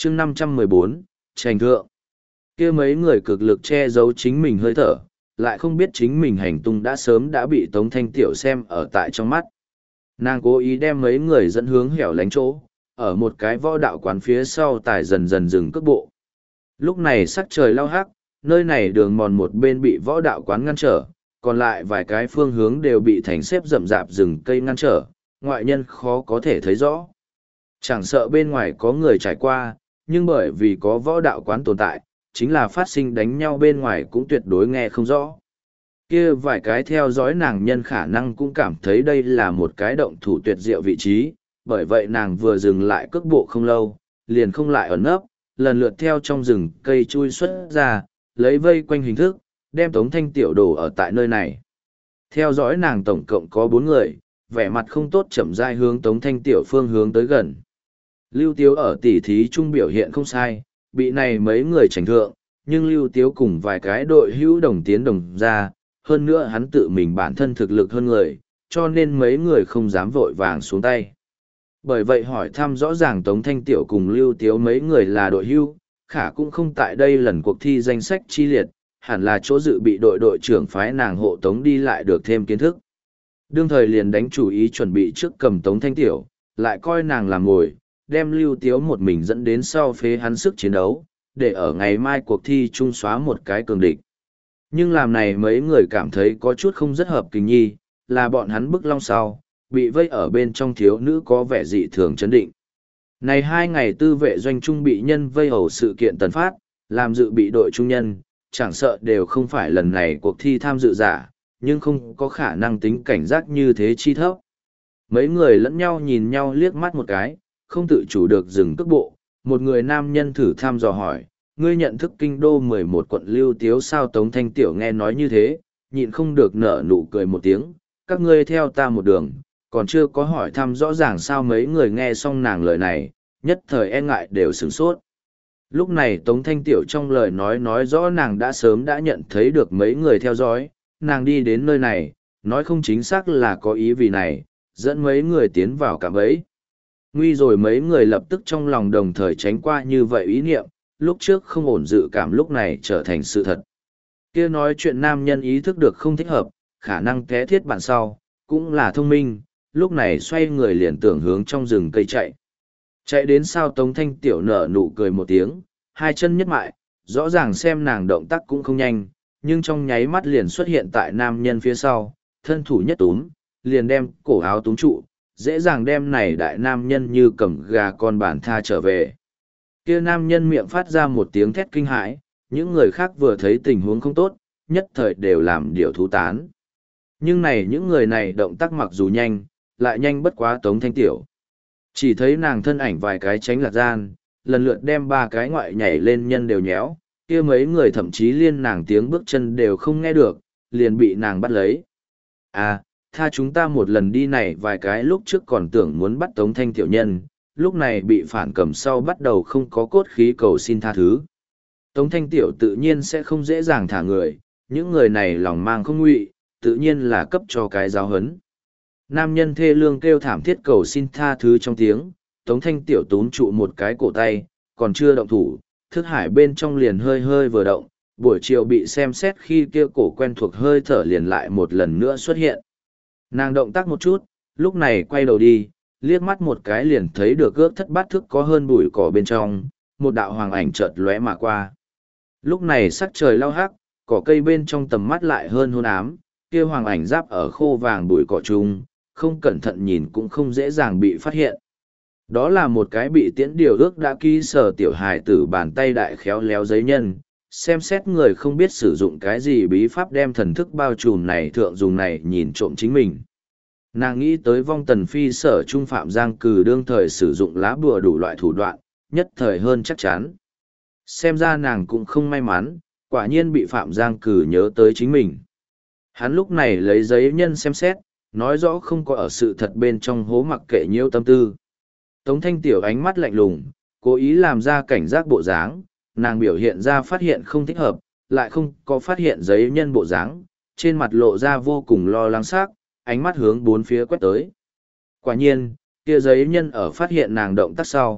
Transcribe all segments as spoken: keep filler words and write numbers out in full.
chương năm trăm mười bốn, tranh thượng. Kia mấy người cực lực che giấu chính mình hơi thở, lại không biết chính mình hành tung đã sớm đã bị Tống Thanh Tiểu xem ở tại trong mắt. Nàng cố ý đem mấy người dẫn hướng hẻo lánh chỗ, ở một cái võ đạo quán phía sau tài dần dần dừng cước bộ. Lúc này sắc trời lao hắc, nơi này đường mòn một bên bị võ đạo quán ngăn trở, còn lại vài cái phương hướng đều bị thành xếp rậm rạp rừng cây ngăn trở, ngoại nhân khó có thể thấy rõ. Chẳng sợ bên ngoài có người trải qua, nhưng bởi vì có võ đạo quán tồn tại, chính là phát sinh đánh nhau bên ngoài cũng tuyệt đối nghe không rõ. Kia vài cái theo dõi nàng nhân khả năng cũng cảm thấy đây là một cái động thủ tuyệt diệu vị trí, bởi vậy nàng vừa dừng lại cước bộ không lâu, liền không lại ẩn nấp, lần lượt theo trong rừng cây chui xuất ra, lấy vây quanh hình thức, đem Tống Thanh Tiểu đổ ở tại nơi này. Theo dõi nàng tổng cộng có bốn người, vẻ mặt không tốt chậm rãi hướng Tống Thanh Tiểu phương hướng tới gần. Lưu Tiếu ở tỉ thí trung biểu hiện không sai, bị này mấy người tránh thượng, nhưng Lưu Tiếu cùng vài cái đội hữu đồng tiến đồng ra, hơn nữa hắn tự mình bản thân thực lực hơn người, cho nên mấy người không dám vội vàng xuống tay. Bởi vậy hỏi thăm rõ ràng Tống Thanh Tiểu cùng Lưu Tiếu mấy người là đội hữu, khả cũng không tại đây lần cuộc thi danh sách chi liệt, hẳn là chỗ dự bị đội đội trưởng phái nàng hộ Tống đi lại được thêm kiến thức. Đương thời liền đánh chủ ý chuẩn bị trước cầm Tống Thanh Tiểu, lại coi nàng làm ngồi, đem Lưu Tiếu một mình dẫn đến sau phế hắn sức chiến đấu, để ở ngày mai cuộc thi chung xóa một cái cường địch. Nhưng làm này mấy người cảm thấy có chút không rất hợp kinh nhi, là bọn hắn bức long sau, bị vây ở bên trong thiếu nữ có vẻ dị thường chấn định. Này hai ngày tư vệ doanh trung bị nhân vây hầu sự kiện tần phát, làm dự bị đội trung nhân, chẳng sợ đều không phải lần này cuộc thi tham dự giả, nhưng không có khả năng tính cảnh giác như thế chi thấp. Mấy người lẫn nhau nhìn nhau liếc mắt một cái, không tự chủ được dừng cước bộ, một người nam nhân thử thăm dò hỏi, ngươi nhận thức kinh đô mười một quận Lưu Tiếu sao? Tống Thanh Tiểu nghe nói như thế, nhịn không được nở nụ cười một tiếng, các ngươi theo ta một đường, còn chưa có hỏi thăm rõ ràng sao? Mấy người nghe xong nàng lời này, nhất thời e ngại đều sửng sốt. Lúc này Tống Thanh Tiểu trong lời nói nói rõ nàng đã sớm đã nhận thấy được mấy người theo dõi, nàng đi đến nơi này, nói không chính xác là có ý vì này, dẫn mấy người tiến vào cạm bẫy. Nguy rồi mấy người lập tức trong lòng đồng thời tránh qua như vậy ý niệm, lúc trước không ổn dự cảm lúc này trở thành sự thật. Kia nói chuyện nam nhân ý thức được không thích hợp, khả năng té thiết bản sau, cũng là thông minh, lúc này xoay người liền tưởng hướng trong rừng cây chạy. Chạy đến sao? Tống Thanh Tiểu nở nụ cười một tiếng, hai chân nhất mại, rõ ràng xem nàng động tác cũng không nhanh, nhưng trong nháy mắt liền xuất hiện tại nam nhân phía sau, thân thủ nhất túm, liền đem cổ áo túm trụ, dễ dàng đem này đại nam nhân như cầm gà con bản tha trở về. Kia nam nhân miệng phát ra một tiếng thét kinh hãi, những người khác vừa thấy tình huống không tốt, nhất thời đều làm điều thú tán. Nhưng này những người này động tác mặc dù nhanh, lại nhanh bất quá Tống Thanh Tiểu. Chỉ thấy nàng thân ảnh vài cái tránh lạc gian, lần lượt đem ba cái ngoại nhảy lên nhân đều nhéo, kia mấy người thậm chí liên nàng tiếng bước chân đều không nghe được, liền bị nàng bắt lấy. À, tha chúng ta một lần đi này. Vài cái lúc trước còn tưởng muốn bắt Tống Thanh Tiểu nhân, lúc này bị phản cầm sau bắt đầu không có cốt khí cầu xin tha thứ. Tống Thanh Tiểu tự nhiên sẽ không dễ dàng thả người, những người này lòng mang không ngụy, tự nhiên là cấp cho cái giáo hấn. Nam nhân thê lương kêu thảm thiết cầu xin tha thứ trong tiếng, Tống Thanh Tiểu túm trụ một cái cổ tay, còn chưa động thủ, thức hải bên trong liền hơi hơi vừa động, buổi chiều bị xem xét khi kia cổ quen thuộc hơi thở liền lại một lần nữa xuất hiện. Nàng động tác một chút, lúc này quay đầu đi, liếc mắt một cái liền thấy được ước thất bát thước có hơn bụi cỏ bên trong, một đạo hoàng ảnh chợt lóe mà qua. Lúc này sắc trời lao hắc, cỏ cây bên trong tầm mắt lại hơn hôn ám, kia hoàng ảnh giáp ở khô vàng bụi cỏ chung, không cẩn thận nhìn cũng không dễ dàng bị phát hiện. Đó là một cái bị tiễn điều ước đã ký sở tiểu hài tử bàn tay đại khéo léo giấy nhân, xem xét người không biết sử dụng cái gì bí pháp đem thần thức bao trùm này thượng dùng này nhìn trộm chính mình. Nàng nghĩ tới vong tần phi sở trung phạm giang cừ đương thời sử dụng lá bùa đủ loại thủ đoạn, nhất thời hơn chắc chắn. Xem ra nàng cũng không may mắn, quả nhiên bị phạm giang cừ nhớ tới chính mình. Hắn lúc này lấy giấy nhân xem xét, nói rõ không có ở sự thật bên trong hố mặc kệ nhiêu tâm tư. Tống Thanh Tiểu ánh mắt lạnh lùng, cố ý làm ra cảnh giác bộ dáng, nàng biểu hiện ra phát hiện không thích hợp, lại không có phát hiện giấy nhân bộ dáng, trên mặt lộ ra vô cùng lo lắng sắc, ánh mắt hướng bốn phía quét tới. Quả nhiên, kia giấy nhân ở phát hiện nàng động tác sau,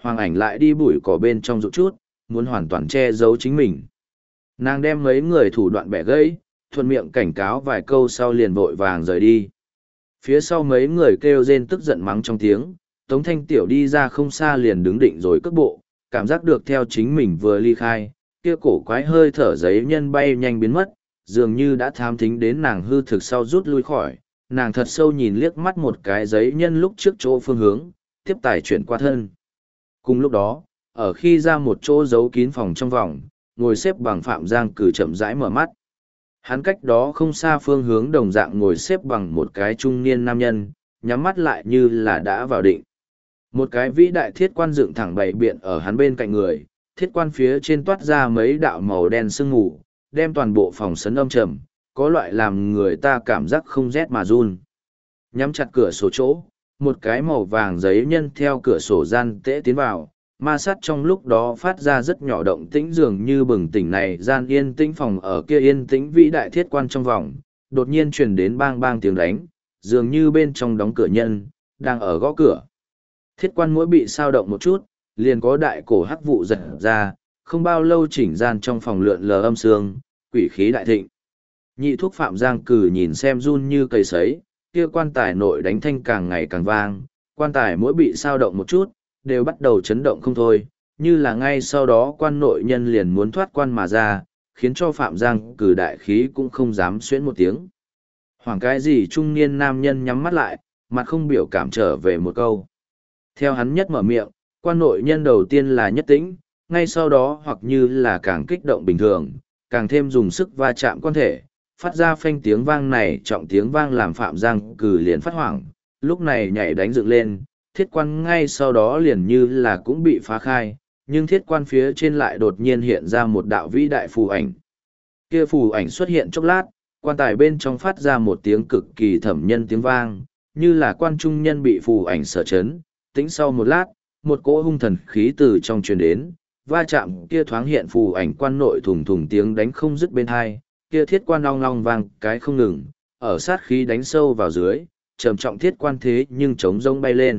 Hoàng Ảnh lại đi bụi cỏ bên trong rụt chút, muốn hoàn toàn che giấu chính mình. Nàng đem mấy người thủ đoạn bẻ gãy, thuận miệng cảnh cáo vài câu sau liền vội vàng rời đi. Phía sau mấy người kêu rên tức giận mắng trong tiếng, Tống Thanh Tiểu đi ra không xa liền đứng định rồi cất bộ, cảm giác được theo chính mình vừa ly khai, kia cổ quái hơi thở giấy nhân bay nhanh biến mất, dường như đã tham thính đến nàng hư thực sau rút lui khỏi, nàng thật sâu nhìn liếc mắt một cái giấy nhân lúc trước chỗ phương hướng, tiếp tài chuyển qua thân. Cùng lúc đó, ở khi ra một chỗ giấu kín phòng trong vòng, ngồi xếp bằng Phạm Giang Cử chậm rãi mở mắt. Hắn cách đó không xa phương hướng đồng dạng ngồi xếp bằng một cái trung niên nam nhân, nhắm mắt lại như là đã vào định. Một cái vĩ đại thiết quan dựng thẳng bày biện ở hắn bên cạnh người, thiết quan phía trên toát ra mấy đạo màu đen sương mù, đem toàn bộ phòng sấn âm trầm, có loại làm người ta cảm giác không rét mà run. Nhắm chặt cửa sổ chỗ, một cái màu vàng giấy nhân theo cửa sổ gian tễ tiến vào, ma sát trong lúc đó phát ra rất nhỏ động tĩnh dường như bừng tỉnh này gian yên tĩnh phòng ở kia yên tĩnh vĩ đại thiết quan trong vòng, đột nhiên truyền đến bang bang tiếng đánh, dường như bên trong đóng cửa nhân, đang ở gõ cửa. Thiết quan mỗi bị sao động một chút, liền có đại cổ hắc vụ giật ra, không bao lâu chỉnh gian trong phòng lượn lờ âm sương, quỷ khí đại thịnh. Nhị thuốc Phạm Giang Cử nhìn xem run như cây sấy, kia quan tài nội đánh thanh càng ngày càng vang, quan tài mỗi bị sao động một chút, đều bắt đầu chấn động không thôi, như là ngay sau đó quan nội nhân liền muốn thoát quan mà ra, khiến cho Phạm Giang Cử đại khí cũng không dám xuyễn một tiếng. Hoảng cái gì trung niên nam nhân nhắm mắt lại, mặt không biểu cảm trở về một câu. Theo hắn nhất mở miệng, quan nội nhân đầu tiên là nhất tĩnh, ngay sau đó hoặc như là càng kích động bình thường, càng thêm dùng sức va chạm quan thể, phát ra phanh tiếng vang này trọng tiếng vang làm Phạm Giang Cử liền phát hoảng, lúc này nhảy đánh dựng lên, thiết quan ngay sau đó liền như là cũng bị phá khai, nhưng thiết quan phía trên lại đột nhiên hiện ra một đạo vĩ đại phù ảnh. Kia phù ảnh xuất hiện chốc lát, quan tài bên trong phát ra một tiếng cực kỳ thẩm nhân tiếng vang, như là quan trung nhân bị phù ảnh sở chấn, tĩnh sau một lát, một cỗ hung thần khí từ trong truyền đến, va chạm kia thoáng hiện phù ảnh quan nội thùng thùng tiếng đánh không dứt bên hai, kia thiết quan long long vang cái không ngừng, ở sát khí đánh sâu vào dưới, trầm trọng thiết quan thế nhưng trống rông bay lên.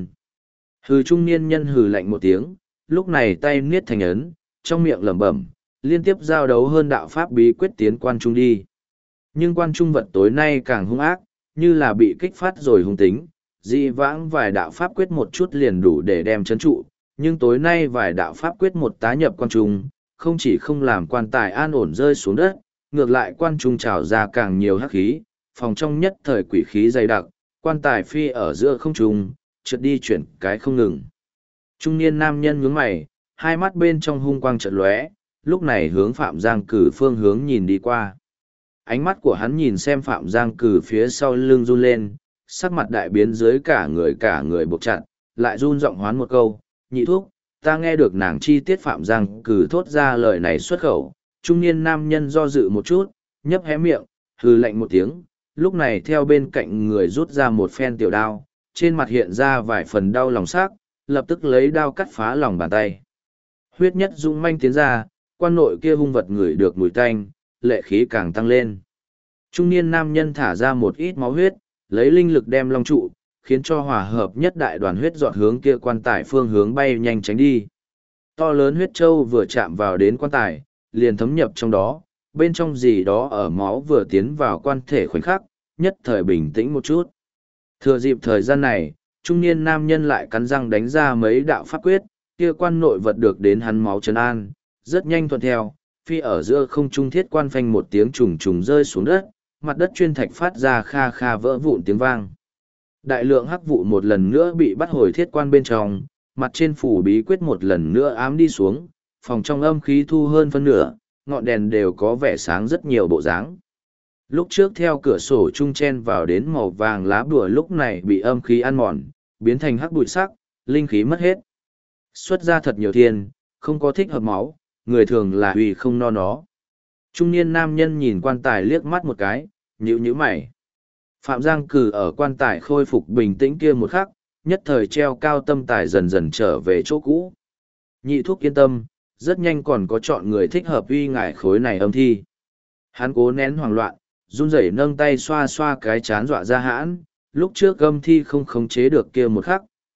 Hừ trung niên nhân hừ lạnh một tiếng, lúc này tay niết thành ấn, trong miệng lẩm bẩm, liên tiếp giao đấu hơn đạo pháp bí quyết tiến quan trung đi. Nhưng quan trung vật tối nay càng hung ác, như là bị kích phát rồi hung tính, dị vãng vài đạo pháp quyết một chút liền đủ để đem chấn trụ, nhưng tối nay vài đạo pháp quyết một tá nhập quan trung, không chỉ không làm quan tài an ổn rơi xuống đất, ngược lại quan trung trào ra càng nhiều hắc khí, phòng trong nhất thời quỷ khí dày đặc, quan tài phi ở giữa không trung, chợt đi chuyển cái không ngừng. Trung niên nam nhân nhướng mày, hai mắt bên trong hung quang chợt lóe, lúc này hướng Phạm Giang Cử phương hướng nhìn đi qua. Ánh mắt của hắn nhìn xem Phạm Giang Cử phía sau lưng run lên, sắc mặt đại biến dưới cả người cả người buộc chặt, lại run giọng hoán một câu, nhị thuốc, ta nghe được nàng chi tiết Phạm Giang Cử thốt ra lời này xuất khẩu, trung niên nam nhân do dự một chút, nhấp hé miệng, hừ lạnh một tiếng, lúc này theo bên cạnh người rút ra một phen tiểu đao, trên mặt hiện ra vài phần đau lòng sắc, lập tức lấy đao cắt phá lòng bàn tay. Huyết nhất dũng manh tiến ra, quan nội kia hung vật ngửi được mùi tanh, lệ khí càng tăng lên. Trung niên nam nhân thả ra một ít máu huyết, lấy linh lực đem long trụ, khiến cho hòa hợp nhất đại đoàn huyết dọn hướng kia quan tài phương hướng bay nhanh tránh đi. To lớn huyết châu vừa chạm vào đến quan tài, liền thấm nhập trong đó, bên trong gì đó ở máu vừa tiến vào quan thể khoảnh khắc, nhất thời bình tĩnh một chút. Thừa dịp thời gian này, trung niên nam nhân lại cắn răng đánh ra mấy đạo pháp quyết, kia quan nội vật được đến hắn máu trấn an, rất nhanh thuận theo, phi ở giữa không trung thiết quan phanh một tiếng trùng trùng rơi xuống đất, mặt đất chuyên thạch phát ra kha kha vỡ vụn tiếng vang. Đại lượng hắc vụ một lần nữa bị bắt hồi thiết quan bên trong, mặt trên phủ bí quyết một lần nữa ám đi xuống, phòng trong âm khí thu hơn phân nửa, ngọn đèn đều có vẻ sáng rất nhiều bộ dáng. Lúc trước theo cửa sổ trung chen vào đến màu vàng lá bùa lúc này bị âm khí ăn mòn, biến thành hắc bụi sắc, linh khí mất hết. Xuất ra thật nhiều thiên, không có thích hợp máu, người thường là vì không no nó. Trung niên nam nhân nhìn quan tài liếc mắt một cái, nhíu nhíu mày. Phạm Giang Cử ở quan tài khôi phục bình tĩnh kia một khắc, nhất thời treo cao tâm tài dần dần trở về chỗ cũ. Nhị thuốc yên tâm, rất nhanh còn có chọn người thích hợp uy ngải khối này âm thi. Hắn cố nén hoảng loạn, run rẩy nâng tay xoa xoa cái chán dọa ra hãn, lúc trước âm thi không khống chế được kia một khắc,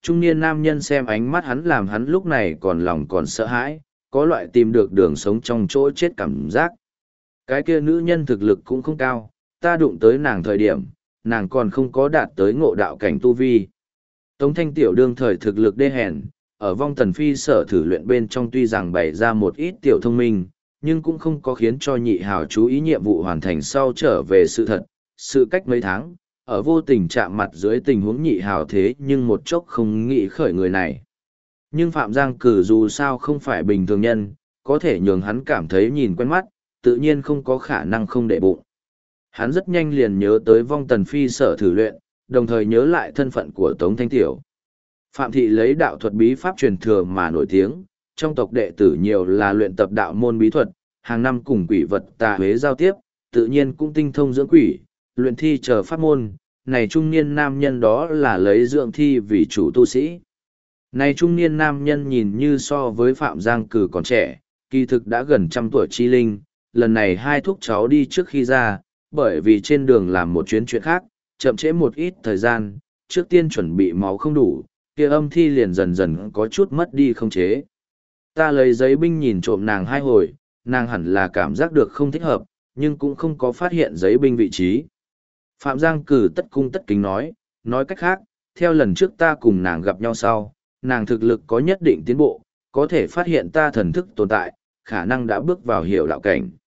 Trung niên nam nhân xem ánh mắt hắn làm hắn lúc này còn lòng còn sợ hãi, có loại tìm được đường sống trong chỗ chết cảm giác. Cái kia nữ nhân thực lực cũng không cao, ta đụng tới nàng thời điểm, nàng còn không có đạt tới ngộ đạo cảnh tu vi. Tống Thanh Tiểu đương thời thực lực đê hèn, ở vong tần phi sở thử luyện bên trong tuy rằng bày ra một ít tiểu thông minh, nhưng cũng không có khiến cho nhị hào chú ý nhiệm vụ hoàn thành sau trở về sự thật. Sự cách mấy tháng, ở vô tình chạm mặt dưới tình huống nhị hào thế nhưng một chốc không nghĩ khởi người này. Nhưng Phạm Giang Cử dù sao không phải bình thường nhân, có thể nhường hắn cảm thấy nhìn quen mắt, tự nhiên không có khả năng không để bụng. Hắn rất nhanh liền nhớ tới vong tần phi sở thử luyện, đồng thời nhớ lại thân phận của Tống Thanh Tiểu. Phạm thị lấy đạo thuật bí pháp truyền thừa mà nổi tiếng, trong tộc đệ tử nhiều là luyện tập đạo môn bí thuật, hàng năm cùng quỷ vật tà huế giao tiếp, tự nhiên cũng tinh thông dưỡng quỷ, luyện thi chờ pháp môn, này trung niên nam nhân đó là lấy dưỡng thi vì chủ tu sĩ. Này trung niên nam nhân nhìn như so với Phạm Giang Cử còn trẻ, kỳ thực đã gần trăm tuổi chi linh, lần này hai thúc cháu đi trước khi ra, bởi vì trên đường làm một chuyến chuyện khác, chậm trễ một ít thời gian, trước tiên chuẩn bị máu không đủ, kia âm thi liền dần dần có chút mất đi không chế. Ta lấy giấy binh nhìn trộm nàng hai hồi, nàng hẳn là cảm giác được không thích hợp, nhưng cũng không có phát hiện giấy binh vị trí. Phạm Giang Cử tất cung tất kính nói, nói cách khác, theo lần trước ta cùng nàng gặp nhau sau, nàng thực lực có nhất định tiến bộ, có thể phát hiện ta thần thức tồn tại, khả năng đã bước vào hiểu đạo cảnh.